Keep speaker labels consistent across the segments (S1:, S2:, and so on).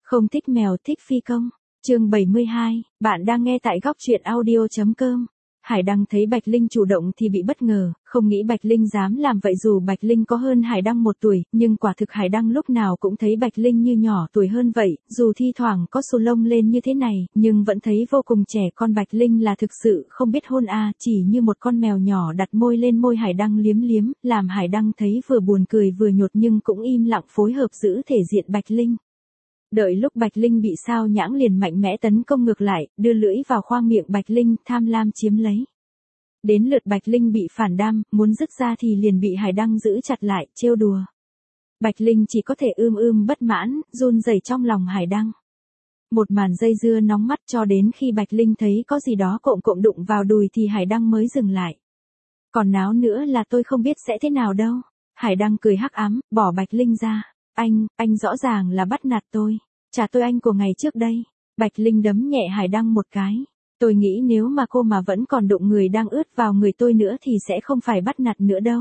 S1: Không thích mèo thích phi công. Chương 72, bạn đang nghe tại góc truyện audio.com. Hải Đăng thấy Bạch Linh chủ động thì bị bất ngờ, không nghĩ Bạch Linh dám làm vậy dù Bạch Linh có hơn Hải Đăng 1 tuổi, nhưng quả thực Hải Đăng lúc nào cũng thấy Bạch Linh như nhỏ tuổi hơn vậy, dù thi thoảng có xù lông lên như thế này, nhưng vẫn thấy vô cùng trẻ con. Bạch Linh là thực sự không biết hôn chỉ như một con mèo nhỏ đặt môi lên môi Hải Đăng liếm liếm, làm Hải Đăng thấy vừa buồn cười vừa nhột nhưng cũng im lặng phối hợp giữ thể diện Bạch Linh. Đợi lúc Bạch Linh bị sao nhãng liền mạnh mẽ tấn công ngược lại, đưa lưỡi vào khoang miệng Bạch Linh, tham lam chiếm lấy. Đến lượt Bạch Linh bị phản đam, muốn dứt ra thì liền bị Hải Đăng giữ chặt lại, trêu đùa. Bạch Linh chỉ có thể bất mãn, run rẩy trong lòng Hải Đăng. Một màn dây dưa nóng mắt cho đến khi Bạch Linh thấy có gì đó cộm cộm đụng vào đùi thì Hải Đăng mới dừng lại. Còn náo nữa là tôi không biết sẽ thế nào đâu. Hải Đăng cười hắc ám, bỏ Bạch Linh ra. Anh rõ ràng là bắt nạt tôi. Trả tôi anh của ngày trước đây. Bạch Linh đấm nhẹ Hải Đăng một cái. Tôi nghĩ nếu mà cô mà vẫn còn đụng người đang ướt vào người tôi nữa thì sẽ không phải bắt nạt nữa đâu.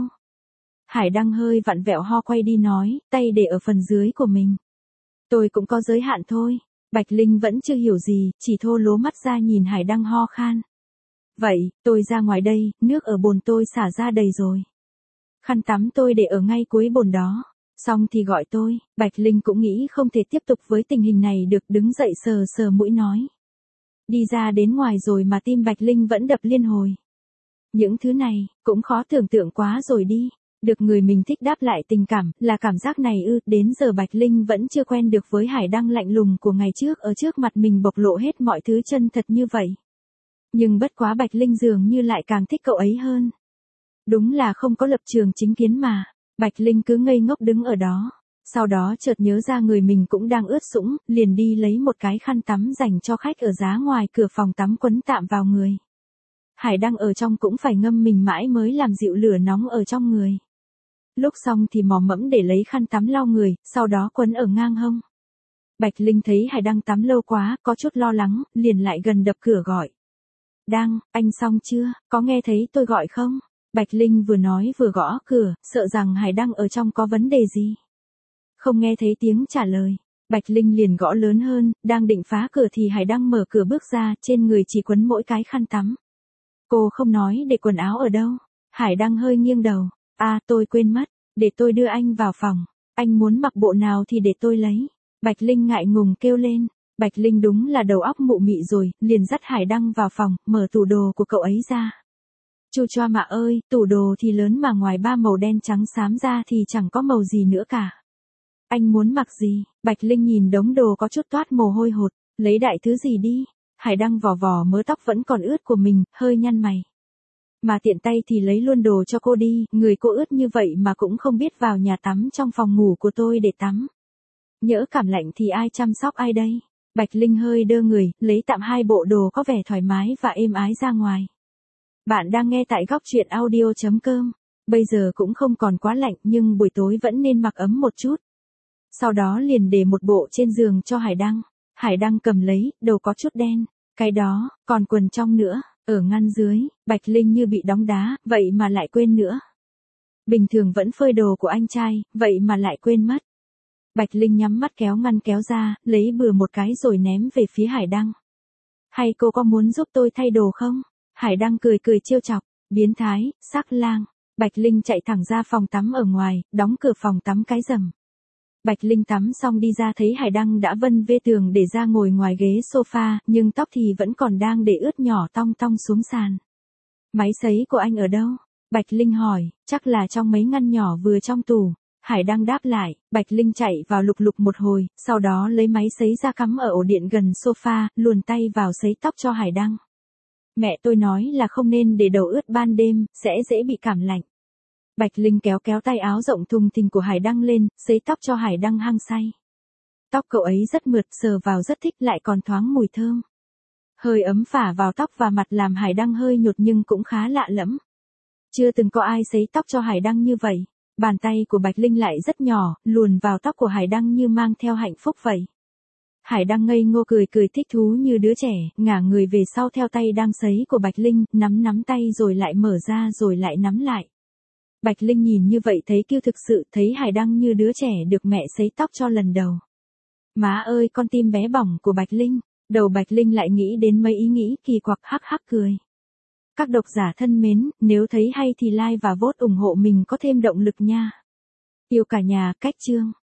S1: Hải Đăng hơi vặn vẹo ho quay đi nói, tay để ở phần dưới của mình. Tôi cũng có giới hạn thôi. Bạch Linh vẫn chưa hiểu gì, chỉ thô lố mắt ra nhìn Hải Đăng ho khan. Vậy, tôi ra ngoài đây, nước ở bồn tôi xả ra đầy rồi. Khăn tắm tôi để ở ngay cuối bồn đó. Xong thì gọi tôi. Bạch Linh cũng nghĩ không thể tiếp tục với tình hình này được, đứng dậy sờ sờ mũi nói. Đi ra đến ngoài rồi mà tim Bạch Linh vẫn đập liên hồi. Những thứ này, cũng khó tưởng tượng quá rồi đi. Được người mình thích đáp lại tình cảm, là cảm giác này ư. Đến giờ Bạch Linh vẫn chưa quen được với Hải Đăng lạnh lùng của ngày trước ở trước mặt mình bộc lộ hết mọi thứ chân thật như vậy. Nhưng bất quá Bạch Linh dường như lại càng thích cậu ấy hơn. Đúng là không có lập trường chính kiến mà. Bạch Linh cứ ngây ngốc đứng ở đó. Sau đó chợt nhớ ra người mình cũng đang ướt sũng, liền đi lấy một cái khăn tắm dành cho khách ở giá ngoài cửa phòng tắm quấn tạm vào người. Hải Đăng ở trong cũng phải ngâm mình mãi mới làm dịu lửa nóng ở trong người. Lúc xong thì mò mẫm để lấy khăn tắm lau người, sau đó quấn ở ngang hông. Bạch Linh thấy Hải Đăng tắm lâu quá, có chút lo lắng, liền lại gần đập cửa gọi. Đăng, anh xong chưa, có nghe thấy tôi gọi không? Bạch Linh vừa nói vừa gõ cửa, sợ rằng Hải Đăng ở trong có vấn đề gì. Không nghe thấy tiếng trả lời. Bạch Linh liền gõ lớn hơn, đang định phá cửa thì Hải Đăng mở cửa bước ra, trên người chỉ quấn mỗi cái khăn tắm. Cô không nói để quần áo ở đâu. Hải Đăng hơi nghiêng đầu. Tôi quên mất, để tôi đưa anh vào phòng. Anh muốn mặc bộ nào thì để tôi lấy. Bạch Linh ngại ngùng kêu lên. Bạch Linh đúng là đầu óc mụ mị rồi, liền dắt Hải Đăng vào phòng, mở tủ đồ của cậu ấy ra. Chu choa mạ ơi, tủ đồ thì lớn mà ngoài 3 màu đen trắng xám ra thì chẳng có màu gì nữa cả. Anh muốn mặc gì? Bạch Linh nhìn đống đồ có chút toát mồ hôi hột, lấy đại thứ gì đi. Hải Đăng vò vò mớ tóc vẫn còn ướt của mình, hơi nhăn mày. Mà tiện tay thì lấy luôn đồ cho cô đi, người cô ướt như vậy mà cũng không biết vào nhà tắm trong phòng ngủ của tôi để tắm. Nhỡ cảm lạnh thì ai chăm sóc ai đây? Bạch Linh hơi đơ người, lấy tạm 2 bộ đồ có vẻ thoải mái và êm ái ra ngoài. Bạn đang nghe tại góc truyện audio.com. Bây giờ cũng không còn quá lạnh nhưng buổi tối vẫn nên mặc ấm một chút. Sau đó liền để một bộ trên giường cho Hải Đăng. Hải Đăng cầm lấy, đầu có chút đen. Cái đó, còn quần trong nữa, ở ngăn dưới. Bạch Linh như bị đóng đá, vậy mà lại quên nữa. Bình thường vẫn phơi đồ của anh trai, vậy mà lại quên mất. Bạch Linh nhắm mắt kéo ngăn kéo ra, lấy bừa một cái rồi ném về phía Hải Đăng. Hay cô có muốn giúp tôi thay đồ không? Hải Đăng cười cười trêu chọc, biến thái, sắc lang. Bạch Linh chạy thẳng ra phòng tắm ở ngoài, đóng cửa phòng tắm cái rầm. Bạch Linh tắm xong đi ra thấy Hải Đăng đã vân vê tường để ra ngồi ngoài ghế sofa, nhưng tóc thì vẫn còn đang để ướt nhỏ tong tong xuống sàn. Máy sấy của anh ở đâu? Bạch Linh hỏi, chắc là trong mấy ngăn nhỏ vừa trong tủ. Hải Đăng đáp lại, Bạch Linh chạy vào lục lục một hồi, sau đó lấy máy sấy ra cắm ở ổ điện gần sofa, luồn tay vào sấy tóc cho Hải Đăng. Mẹ tôi nói là không nên để đầu ướt ban đêm, sẽ dễ bị cảm lạnh. Bạch Linh kéo kéo tay áo rộng thùng thình của Hải Đăng lên, sấy tóc cho Hải Đăng hăng say. Tóc cậu ấy rất mượt, sờ vào rất thích lại còn thoáng mùi thơm. Hơi ấm phả vào tóc và mặt làm Hải Đăng hơi nhột nhưng cũng khá lạ lẫm. Chưa từng có ai sấy tóc cho Hải Đăng như vậy. Bàn tay của Bạch Linh lại rất nhỏ, luồn vào tóc của Hải Đăng như mang theo hạnh phúc vậy. Hải Đăng ngây ngô cười cười thích thú như đứa trẻ, ngả người về sau theo tay đang sấy của Bạch Linh, nắm tay rồi lại mở ra rồi lại nắm lại. Bạch Linh nhìn như vậy thấy kiêu thực sự, thấy Hải Đăng như đứa trẻ được mẹ sấy tóc cho lần đầu. Má ơi con tim bé bỏng của Bạch Linh, đầu Bạch Linh lại nghĩ đến mấy ý nghĩ kỳ quặc hắc hắc cười. Các độc giả thân mến, nếu thấy hay thì like và vote ủng hộ mình có thêm động lực nha. Yêu cả nhà, cách chương.